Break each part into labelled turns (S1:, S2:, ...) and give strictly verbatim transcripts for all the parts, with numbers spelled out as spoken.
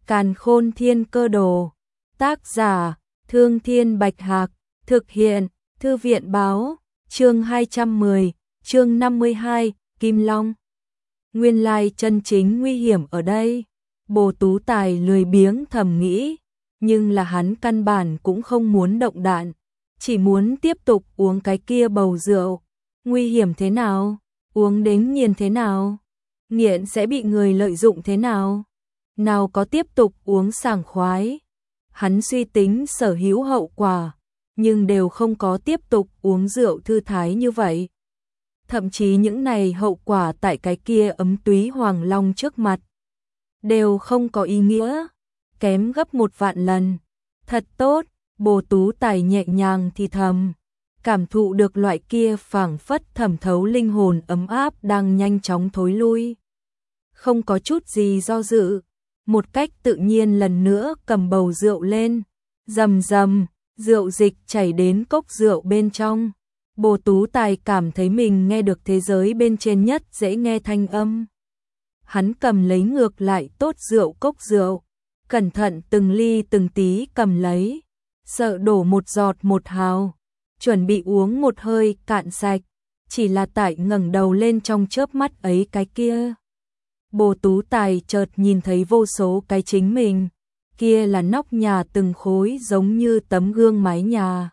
S1: Càn Khôn Thiên Cơ Đồ. Tác giả: Thương Thiên Bạch Hạc. Thực hiện: Thư viện Báo. Chương hai trăm mười, chương năm mươi hai, Kim Long. Nguyên lai chân chính nguy hiểm ở đây. Bồ Tú Tài lười biếng thầm nghĩ, nhưng là hắn căn bản cũng không muốn động đạn, chỉ muốn tiếp tục uống cái kia bầu rượu. Nguy hiểm thế nào? Uống đến nghiền thế nào? Nghiện sẽ bị người lợi dụng thế nào? Nào có tiếp tục uống sảng khoái. Hắn suy tính sở hữu hậu quả, nhưng đều không có tiếp tục uống rượu thư thái như vậy. Thậm chí những này hậu quả tại cái kia ấm túy Hoàng Long trước mặt đều không có ý nghĩa, kém gấp một vạn lần. Thật tốt, Bồ Tú Tài nhẹ nhàng thì thầm, cảm thụ được loại kia phảng phất thẩm thấu linh hồn ấm áp đang nhanh chóng thối lui. Không có chút gì do dự, một cách tự nhiên lần nữa cầm bầu rượu lên, rầm rầm, rượu dịch chảy đến cốc rượu bên trong. Bồ Tú Tài cảm thấy mình nghe được thế giới bên trên nhất dễ nghe thanh âm. Hắn cầm lấy ngược lại tốt rượu cốc rượu, cẩn thận từng ly từng tí cầm lấy, sợ đổ một giọt một hào, chuẩn bị uống một hơi cạn sạch, chỉ là tại ngẩng đầu lên trong chớp mắt ấy cái kia. Bồ Tú Tài chợt nhìn thấy vô số cái chính mình, kia là nóc nhà từng khối giống như tấm gương mái nhà.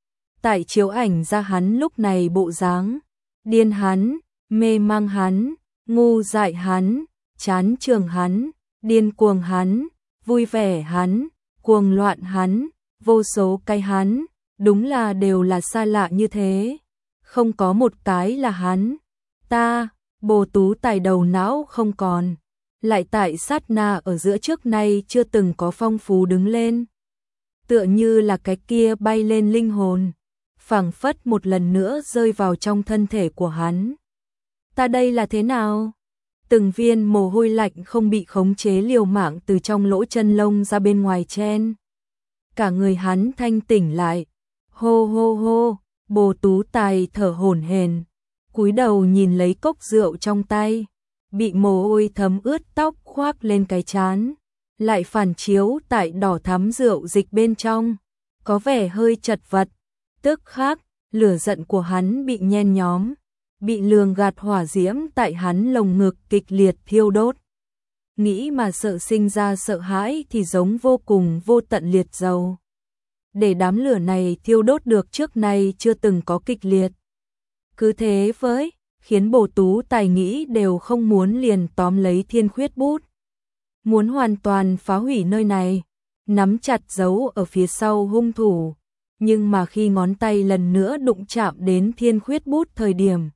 S1: Tại chiếu ảnh ra hắn lúc này bộ dáng, điên hắn, mê mang hắn, ngu dại hắn, chán trường hắn, điên cuồng hắn, vui vẻ hắn, cuồng loạn hắn, vô số cái hắn, đúng là đều là xa lạ như thế, không có một cái là hắn. Ta, Bồ Tú Tài đầu não không còn, lại tại sát na ở giữa trước nay chưa từng có phong phú đứng lên. Tựa như là cái kia bay lên linh hồn, phảng phất một lần nữa rơi vào trong thân thể của hắn. Ta đây là thế nào? Từng viên mồ hôi lạnh không bị khống chế liều mạng từ trong lỗ chân lông ra bên ngoài chen. Cả người hắn thanh tỉnh lại. Hô hô hô, Bồ Tú Tài thở hổn hển, cúi đầu nhìn lấy cốc rượu trong tay, bị mồ hôi thấm ướt tóc khoác lên cái trán, lại phản chiếu tại đỏ thắm rượu dịch bên trong, có vẻ hơi chật vật. Tức khắc, lửa giận của hắn bị nhen nhóm, bị lường gạt hỏa diễm tại hắn lồng ngực kịch liệt thiêu đốt. Nghĩ mà sợ sinh ra sợ hãi thì giống vô cùng vô tận liệt dầu. Để đám lửa này thiêu đốt được trước nay chưa từng có kịch liệt. Cứ thế với, khiến Bồ Tú Tài nghĩ đều không muốn liền tóm lấy thiên khuyết bút. Muốn hoàn toàn phá hủy nơi này, nắm chặt giấu ở phía sau hung thủ. Nhưng mà khi ngón tay lần nữa đụng chạm đến thiên khuyết bút thời điểm,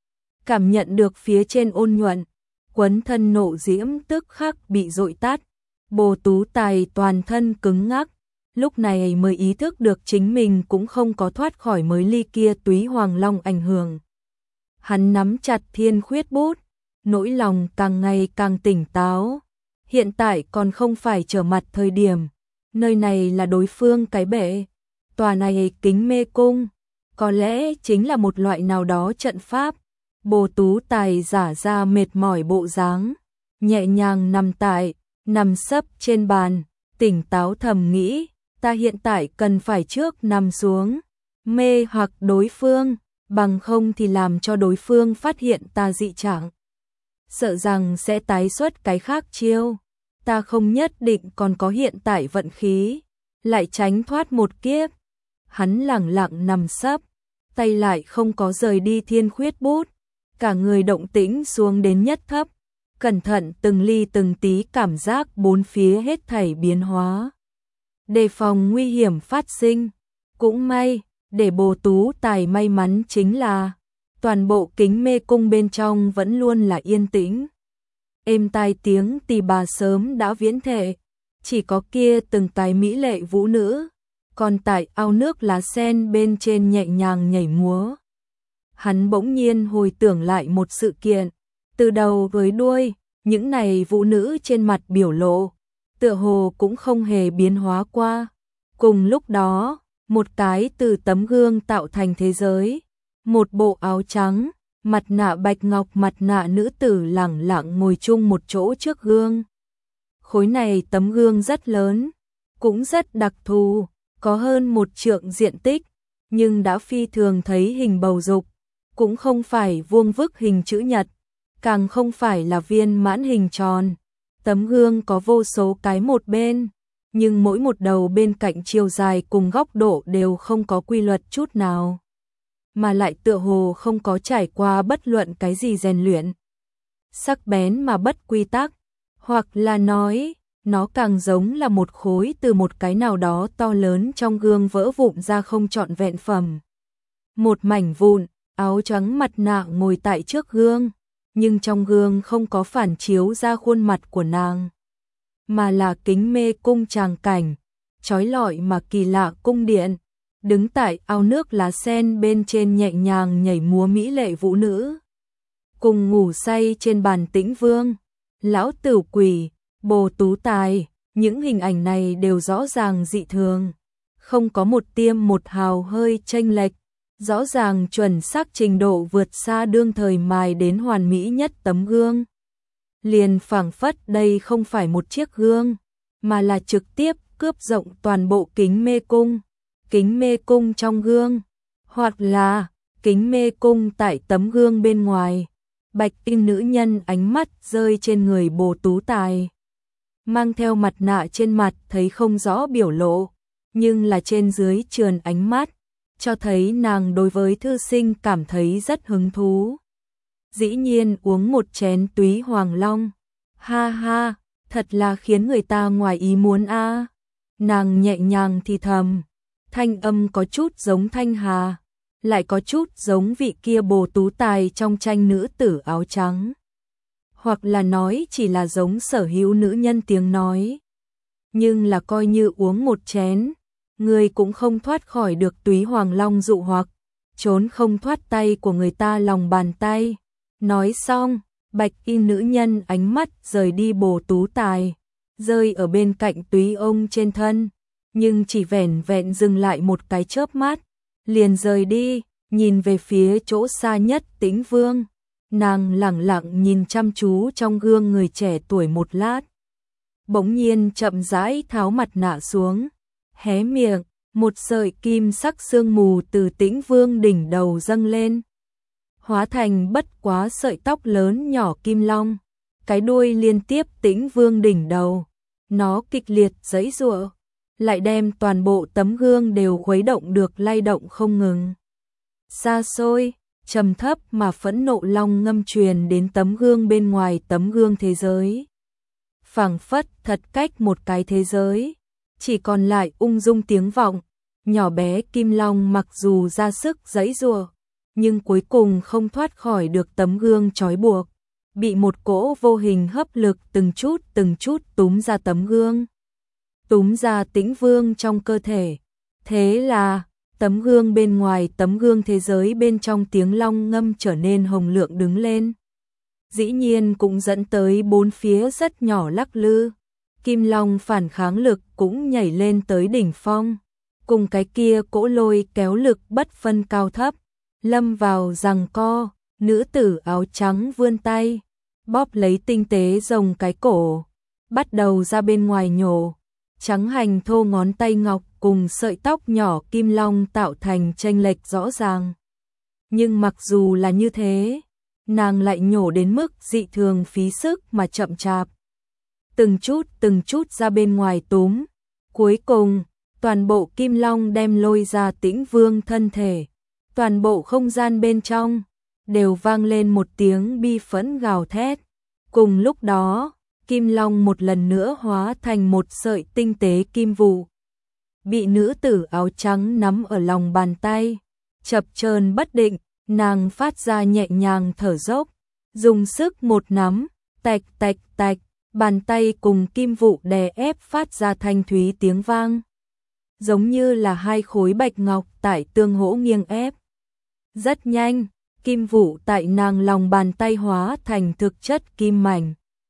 S1: cảm nhận được phía trên ôn nhuận, quấn thân nộ diễm tức khắc bị dội tắt. Bồ Tú Tài toàn thân cứng ngắc, lúc này mới ý thức được chính mình cũng không có thoát khỏi mới ly kia túy Hoàng Long ảnh hưởng. Hắn nắm chặt thiên khuyết bút, nỗi lòng càng ngày càng tỉnh táo. Hiện tại còn không phải trở mặt thời điểm, nơi này là đối phương cái bệ. Tòa này kính mê cung, có lẽ chính là một loại nào đó trận pháp. Bồ Tú Tài giả ra mệt mỏi bộ dáng, nhẹ nhàng nằm tại, nằm sấp trên bàn, tỉnh táo thầm nghĩ, ta hiện tại cần phải trước nằm xuống, mê hoặc đối phương, bằng không thì làm cho đối phương phát hiện ta dị trạng. Sợ rằng sẽ tái xuất cái khác chiêu, ta không nhất định còn có hiện tại vận khí, lại tránh thoát một kiếp. Hắn lẳng lặng nằm sấp, tay lại không có rời đi thiên khuyết bút, cả người động tĩnh xuống đến nhất thấp, cẩn thận từng ly từng tí cảm giác bốn phía hết thảy biến hóa, đề phòng nguy hiểm phát sinh. Cũng may, để Bồ Tú Tài may mắn chính là toàn bộ kính mê cung bên trong vẫn luôn là yên tĩnh. Êm tai tiếng tỳ bà sớm đã viễn thệ, chỉ có kia từng cái mỹ lệ vũ nữ, còn tại ao nước lá sen bên trên nhẹ nhàng nhảy múa. Hắn bỗng nhiên hồi tưởng lại một sự kiện, từ đầu với đuôi, những này vũ nữ trên mặt biểu lộ, tựa hồ cũng không hề biến hóa qua. Cùng lúc đó, một cái từ tấm gương tạo thành thế giới, một bộ áo trắng, mặt nạ bạch ngọc mặt nạ nữ tử lẳng lặng ngồi chung một chỗ trước gương. Khối này tấm gương rất lớn, cũng rất đặc thù, có hơn một trượng diện tích, nhưng đã phi thường thấy hình bầu dục, cũng không phải vuông vức hình chữ nhật, càng không phải là viên mãn hình tròn. Tấm gương có vô số cái một bên, nhưng mỗi một đầu bên cạnh chiều dài cùng góc độ đều không có quy luật chút nào, mà lại tựa hồ không có trải qua bất luận cái gì rèn luyện. Sắc bén mà bất quy tắc, hoặc là nói, nó càng giống là một khối từ một cái nào đó to lớn trong gương vỡ vụn ra không trọn vẹn phẩm. Một mảnh vụn, áo trắng mặt nạ ngồi tại trước gương, nhưng trong gương không có phản chiếu ra khuôn mặt của nàng, mà là kính mê cung tràng cảnh, chói lọi mà kỳ lạ cung điện, đứng tại ao nước lá sen bên trên nhẹ nhàng nhảy múa mỹ lệ vũ nữ, cùng ngủ say trên bàn tĩnh vương, lão tử quỷ, bồ tú tài, những hình ảnh này đều rõ ràng dị thường, không có một tiêm một hào hơi chênh lệch, rõ ràng chuẩn xác trình độ vượt xa đương thời mài đến hoàn mỹ nhất tấm gương. Liền phảng phất đây không phải một chiếc gương, mà là trực tiếp cướp rộng toàn bộ kính mê cung, kính mê cung trong gương, hoặc là kính mê cung tại tấm gương bên ngoài. Bạch y nữ nhân ánh mắt rơi trên người bồ tú tài, mang theo mặt nạ trên mặt thấy không rõ biểu lộ, nhưng là trên dưới trườn ánh mắt, cho thấy nàng đối với thư sinh cảm thấy rất hứng thú. Dĩ nhiên uống một chén túy hoàng long, ha ha, thật là khiến người ta ngoài ý muốn a. Nàng nhẹ nhàng thì thầm, thanh âm có chút giống Thanh Hà, lại có chút giống vị kia bồ tú tài trong tranh nữ tử áo trắng. Hoặc là nói chỉ là giống sở hữu nữ nhân tiếng nói. Nhưng là coi như uống một chén, người cũng không thoát khỏi được túy hoàng long dụ hoặc, trốn không thoát tay của người ta lòng bàn tay. Nói xong, bạch y nữ nhân ánh mắt rời đi bồ tú tài, rơi ở bên cạnh túy ông trên thân, nhưng chỉ vẻn vẹn dừng lại một cái chớp mắt, liền rời đi, nhìn về phía chỗ xa nhất Tĩnh Vương. Nàng lẳng lặng nhìn chăm chú trong gương người trẻ tuổi một lát, bỗng nhiên chậm rãi tháo mặt nạ xuống, hé miệng, một sợi kim sắc sương mù từ Tĩnh Vương đỉnh đầu dâng lên, hóa thành bất quá sợi tóc lớn nhỏ kim long, cái đuôi liên tiếp Tĩnh Vương đỉnh đầu, nó kịch liệt giãy giụa, lại đem toàn bộ tấm gương đều khuấy động được lay động không ngừng. Xa xôi, trầm thấp mà phẫn nộ long ngâm truyền đến tấm gương bên ngoài tấm gương thế giới. Phảng phất thật cách một cái thế giới, chỉ còn lại ung dung tiếng vọng, nhỏ bé kim long mặc dù ra sức giãy giụa, nhưng cuối cùng không thoát khỏi được tấm gương trói buộc, bị một cỗ vô hình hấp lực từng chút từng chút túm ra tấm gương, túm ra Tĩnh Vương trong cơ thể. Thế là tấm gương bên ngoài tấm gương thế giới bên trong tiếng long ngâm trở nên hồng lượng đứng lên. Dĩ nhiên cũng dẫn tới bốn phía rất nhỏ lắc lư. Kim long phản kháng lực cũng nhảy lên tới đỉnh phong. Cùng cái kia cỗ lôi kéo lực bất phân cao thấp. Lâm vào giằng co, nữ tử áo trắng vươn tay, bóp lấy tinh tế rồng cái cổ, bắt đầu ra bên ngoài nhổ. Trắng hành thô ngón tay ngọc cùng sợi tóc nhỏ kim long tạo thành chênh lệch rõ ràng. Nhưng mặc dù là như thế, nàng lại nhổ đến mức dị thường phí sức mà chậm chạp. Từng chút từng chút ra bên ngoài túm. Cuối cùng, toàn bộ kim long đem lôi ra Tĩnh Vương thân thể. Toàn bộ không gian bên trong đều vang lên một tiếng bi phẫn gào thét. Cùng lúc đó, kim long một lần nữa hóa thành một sợi tinh tế kim vụ, bị nữ tử áo trắng nắm ở lòng bàn tay, chập chờn bất định, nàng phát ra nhẹ nhàng thở dốc, dùng sức một nắm, tạch tạch tạch, bàn tay cùng kim vụ đè ép phát ra thanh thúy tiếng vang, giống như là hai khối bạch ngọc tại tương hỗ nghiêng ép. Rất nhanh, kim vụ tại nàng lòng bàn tay hóa thành thực chất kim mảnh,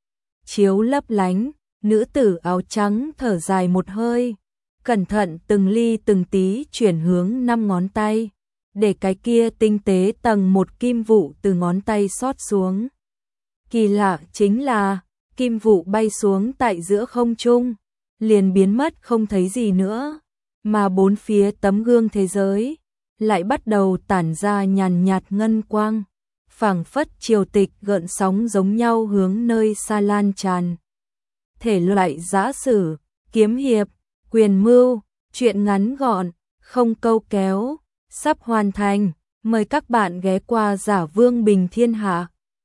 S1: chiếu lấp lánh. Nữ tử áo trắng thở dài một hơi, cẩn thận từng ly từng tí chuyển hướng năm ngón tay, để cái kia tinh tế tầng một kim vụ từ ngón tay xót xuống. Kỳ lạ chính là, kim vụ bay xuống tại giữa không trung, liền biến mất không thấy gì nữa, mà bốn phía tấm gương thế giới lại bắt đầu tản ra nhàn nhạt ngân quang, phảng phất triều tịch gợn sóng giống nhau hướng nơi xa lan tràn. Thể loại giã sử, kiếm hiệp, quyền mưu, truyện ngắn gọn, không câu kéo, sắp hoàn thành, mời các bạn ghé qua Giả Vương Bình Thiên Hạ.